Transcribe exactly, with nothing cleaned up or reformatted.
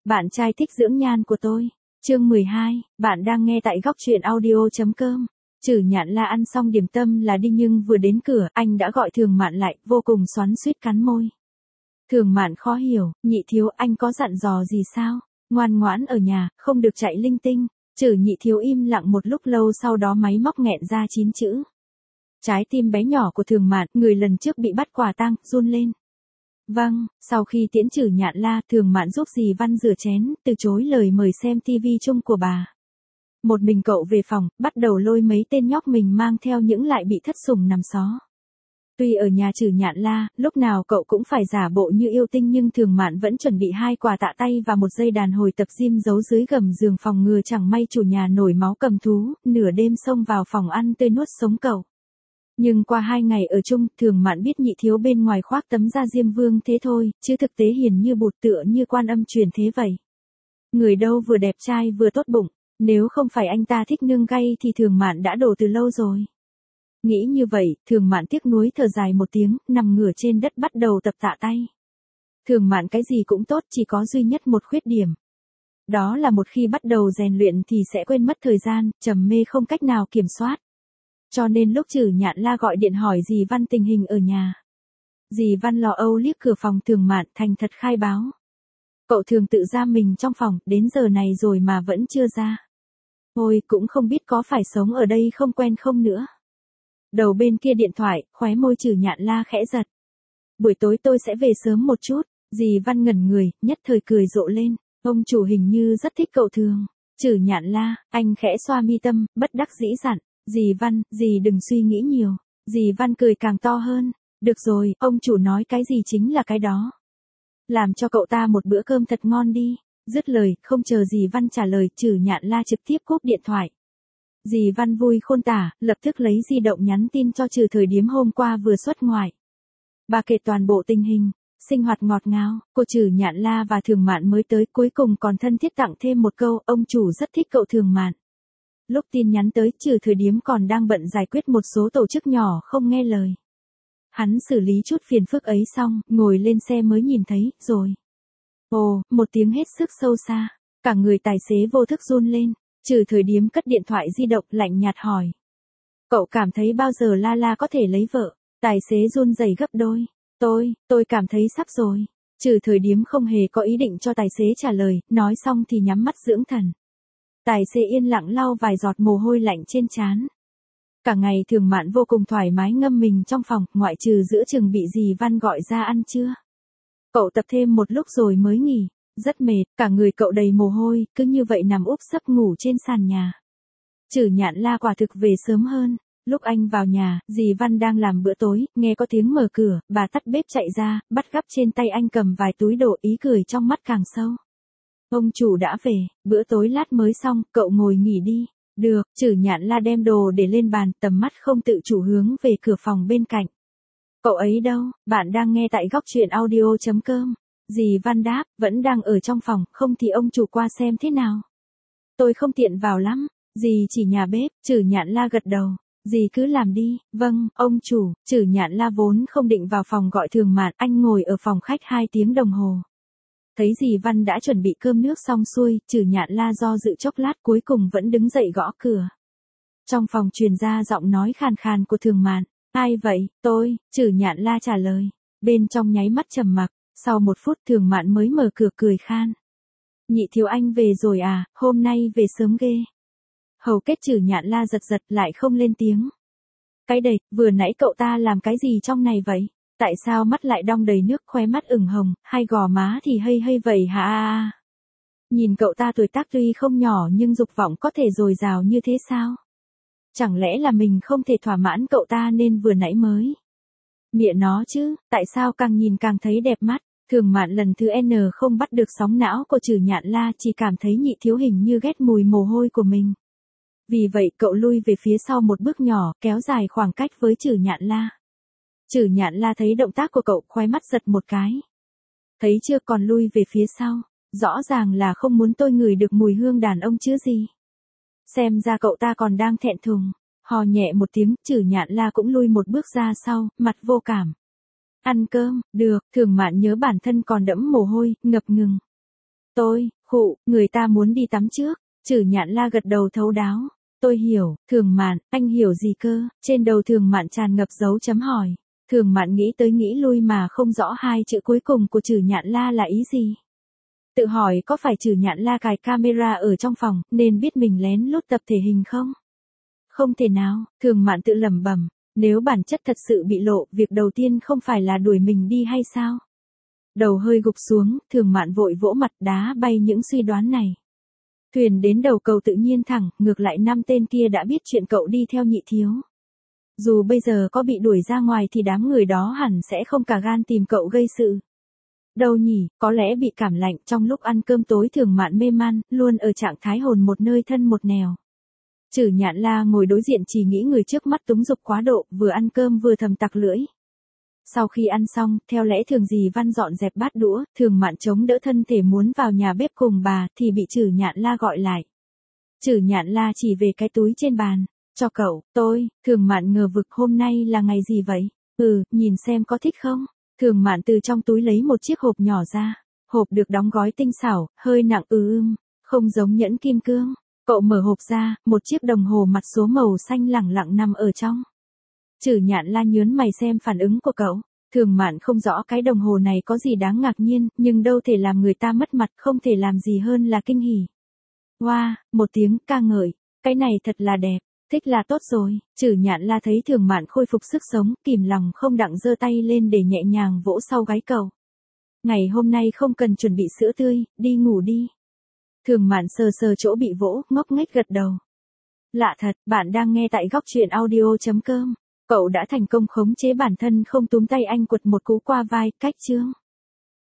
Bạn trai thích dưỡng nhan của tôi. Chương mười hai, bạn đang nghe tại góc truyện audio chấm com. Trử Nhạn La ăn xong điểm tâm là đi nhưng vừa đến cửa, anh đã gọi Thường Mạn lại, vô cùng xoắn xuýt cắn môi. Thường Mạn khó hiểu, nhị thiếu anh có dặn dò gì sao? Ngoan ngoãn ở nhà, không được chạy linh tinh. Trử nhị thiếu im lặng một lúc lâu sau đó máy móc nghẹn ra chín chữ. Trái tim bé nhỏ của Thường Mạn, người lần trước bị bắt quả tang, run lên. Vâng, sau khi tiễn Trử Nhạn La, Thường Mạn giúp dì Văn rửa chén, từ chối lời mời xem tivi chung của bà. Một mình cậu về phòng, bắt đầu lôi mấy tên nhóc mình mang theo những lại bị thất sủng nằm xó. Tuy ở nhà Trử Nhạn La, lúc nào cậu cũng phải giả bộ như yêu tinh nhưng Thường Mạn vẫn chuẩn bị hai quà tạ tay và một dây đàn hồi tập gym giấu dưới gầm giường phòng ngừa chẳng may chủ nhà nổi máu cầm thú, nửa đêm xông vào phòng ăn tươi nuốt sống cậu. Nhưng qua hai ngày ở chung, Thường Mạn biết nhị thiếu bên ngoài khoác tấm da diêm vương thế thôi, chứ thực tế hiền như bụt tựa như quan âm truyền thế vậy. Người đâu vừa đẹp trai vừa tốt bụng, nếu không phải anh ta thích nương gay thì Thường Mạn đã đổ từ lâu rồi. Nghĩ như vậy, Thường Mạn tiếc nuối thở dài một tiếng, nằm ngửa trên đất bắt đầu tập tạ tay. Thường Mạn cái gì cũng tốt, chỉ có duy nhất một khuyết điểm. Đó là một khi bắt đầu rèn luyện thì sẽ quên mất thời gian, trầm mê không cách nào kiểm soát. Cho nên lúc Trử Nhạn La gọi điện hỏi dì Văn tình hình ở nhà. Dì Văn lo âu liếc cửa phòng Thường Mạn thành thật khai báo. Cậu thường tự giam mình trong phòng, đến giờ này rồi mà vẫn chưa ra. Ôi, cũng không biết có phải sống ở đây không quen không nữa. Đầu bên kia điện thoại, khóe môi Trử Nhạn La khẽ giật. Buổi tối tôi sẽ về sớm một chút, dì Văn ngẩn người, nhất thời cười rộ lên. Ông chủ hình như rất thích cậu Thường. Trử Nhạn La, anh khẽ xoa mi tâm, bất đắc dĩ dặn. Dì Văn, dì đừng suy nghĩ nhiều. Dì Văn cười càng to hơn. Được rồi, ông chủ nói cái gì chính là cái đó. Làm cho cậu ta một bữa cơm thật ngon đi. Dứt lời, không chờ dì Văn trả lời, Trử Nhạn La trực tiếp cúp điện thoại. Dì Văn vui khôn tả, lập tức lấy di động nhắn tin cho Trừ Thời Điếm hôm qua vừa xuất ngoại. Bà kể toàn bộ tình hình, sinh hoạt ngọt ngào, cô Trử Nhạn La và Thường Mạn mới tới, cuối cùng còn thân thiết tặng thêm một câu, ông chủ rất thích cậu Thường Mạn. Lúc tin nhắn tới, Trừ Thời Điếm còn đang bận giải quyết một số tổ chức nhỏ không nghe lời. Hắn xử lý chút phiền phức ấy xong, ngồi lên xe mới nhìn thấy, rồi. Ồ, một tiếng hết sức sâu xa, cả người tài xế vô thức run lên. Trừ Thời Điếm cất điện thoại di động lạnh nhạt hỏi. Cậu cảm thấy bao giờ La La có thể lấy vợ? Tài xế run rẩy gấp đôi. Tôi, tôi cảm thấy sắp rồi. Trừ Thời Điếm không hề có ý định cho tài xế trả lời, nói xong thì nhắm mắt dưỡng thần. Tài xế yên lặng lau vài giọt mồ hôi lạnh trên trán. Cả ngày Thường Mạn vô cùng thoải mái ngâm mình trong phòng, ngoại trừ giữa chừng bị dì Văn gọi ra ăn trưa. Cậu tập thêm một lúc rồi mới nghỉ. Rất mệt, cả người cậu đầy mồ hôi, cứ như vậy nằm úp sấp ngủ trên sàn nhà. Trử Nhạn La quả thực về sớm hơn. Lúc anh vào nhà, dì Văn đang làm bữa tối, nghe có tiếng mở cửa, bà tắt bếp chạy ra, bắt gắp trên tay anh cầm vài túi đồ, ý cười trong mắt càng sâu. Ông chủ đã về, bữa tối lát mới xong, cậu ngồi nghỉ đi. Được, Trử Nhạn La đem đồ để lên bàn, tầm mắt không tự chủ hướng về cửa phòng bên cạnh. Cậu ấy đâu? Bạn đang nghe tại góc truyện audio chấm com. Dì Văn đáp, vẫn đang ở trong phòng, không thì ông chủ qua xem thế nào. Tôi không tiện vào lắm, dì chỉ nhà bếp. Trử Nhạn La gật đầu. Dì cứ làm đi. Vâng, ông chủ. Trử Nhạn La vốn không định vào phòng gọi Thường Mạn, anh ngồi ở phòng khách hai tiếng đồng hồ. Thấy dì Văn đã chuẩn bị cơm nước xong xuôi, Trử Nhạn La do dự chốc lát cuối cùng vẫn đứng dậy gõ cửa. Trong phòng truyền ra giọng nói khàn khàn của Thường Mạn. Ai vậy? Tôi. Trử Nhạn La trả lời. Bên trong nháy mắt trầm mặc. Sau một phút Thường Mạn mới mở cửa cười khan. Nhị thiếu anh về rồi à, hôm nay về sớm ghê. Hầu kết Trử Nhạn La giật giật lại không lên tiếng. Cái đầy, vừa nãy cậu ta làm cái gì trong này vậy? Tại sao mắt lại đong đầy nước, khóe mắt ửng hồng, hai gò má thì hây hây vậy hả? Nhìn cậu ta tuổi tác tuy không nhỏ nhưng dục vọng có thể dồi dào như thế sao? Chẳng lẽ là mình không thể thỏa mãn cậu ta nên vừa nãy mới? Mẹ nó chứ, tại sao càng nhìn càng thấy đẹp mắt? Thường Mạn lần thứ N không bắt được sóng não của Trử Nhạn La, chỉ cảm thấy nhị thiếu hình như ghét mùi mồ hôi của mình. Vì vậy cậu lui về phía sau một bước nhỏ, kéo dài khoảng cách với Trử Nhạn La. Trử Nhạn La thấy động tác của cậu, khóe mắt giật một cái. Thấy chưa, còn lui về phía sau. Rõ ràng là không muốn tôi ngửi được mùi hương đàn ông chứ gì. Xem ra cậu ta còn đang thẹn thùng. Hò nhẹ một tiếng, Trử Nhạn La cũng lui một bước ra sau, mặt vô cảm. Ăn cơm, được. Thường Mạn nhớ bản thân còn đẫm mồ hôi, ngập ngừng. Tôi, Khụ, người ta muốn đi tắm trước. Trử Nhạn La gật đầu thấu đáo. Tôi hiểu, Thường Mạn, anh hiểu gì cơ? Trên đầu Thường Mạn tràn ngập dấu chấm hỏi. Thường Mạn nghĩ tới nghĩ lui mà không rõ hai chữ cuối cùng của Trử Nhạn La là ý gì. Tự hỏi có phải Trử Nhạn La cài camera ở trong phòng, nên biết mình lén lút tập thể hình không? Không thể nào, Thường Mạn tự lẩm bẩm, nếu bản chất thật sự bị lộ, việc đầu tiên không phải là đuổi mình đi hay sao? Đầu hơi gục xuống, Thường Mạn vội vỗ mặt đá bay những suy đoán này. Thuyền đến đầu cầu tự nhiên thẳng, ngược lại năm tên kia đã biết chuyện cậu đi theo Nhị Thiếu. Dù bây giờ có bị đuổi ra ngoài thì đám người đó hẳn sẽ không cả gan tìm cậu gây sự. Đâu nhỉ, có lẽ bị cảm lạnh trong lúc ăn cơm tối Thường Mạn mê man, luôn ở trạng thái hồn một nơi thân một nẻo. Trử Nhạn La ngồi đối diện chỉ nghĩ người trước mắt túng dục quá độ, vừa ăn cơm vừa thầm tặc lưỡi. Sau khi ăn xong, theo lẽ thường dì Văn dọn dẹp bát đũa, Thường Mạn chống đỡ thân thể muốn vào nhà bếp cùng bà, thì bị Trử Nhạn La gọi lại. Trử Nhạn La chỉ về cái túi trên bàn, cho cậu, tôi, Thường Mạn ngờ vực hôm nay là ngày gì vậy? Ừ, nhìn xem có thích không? Thường Mạn từ trong túi lấy một chiếc hộp nhỏ ra, hộp được đóng gói tinh xảo, hơi nặng ư ưm, không giống nhẫn kim cương. Cậu mở hộp ra, một chiếc đồng hồ mặt số màu xanh lẳng lặng nằm ở trong. Trử Nhạn La nhớn mày xem phản ứng của cậu. Thường Mạn không rõ cái đồng hồ này có gì đáng ngạc nhiên, nhưng đâu thể làm người ta mất mặt, không thể làm gì hơn là kinh hỉ. Wow, một tiếng ca ngợi, cái này thật là đẹp, thích là tốt rồi. Trử Nhạn La thấy Thường Mạn khôi phục sức sống, kìm lòng không đặng giơ tay lên để nhẹ nhàng vỗ sau gáy cậu. Ngày hôm nay không cần chuẩn bị sữa tươi, đi ngủ đi. Thường Mạn sờ sờ chỗ bị vỗ, ngốc nghếch gật đầu. Lạ thật, bạn đang nghe tại góc truyện audio chấm com. Cậu đã thành công khống chế bản thân không túm tay anh quật một cú qua vai, cách chương.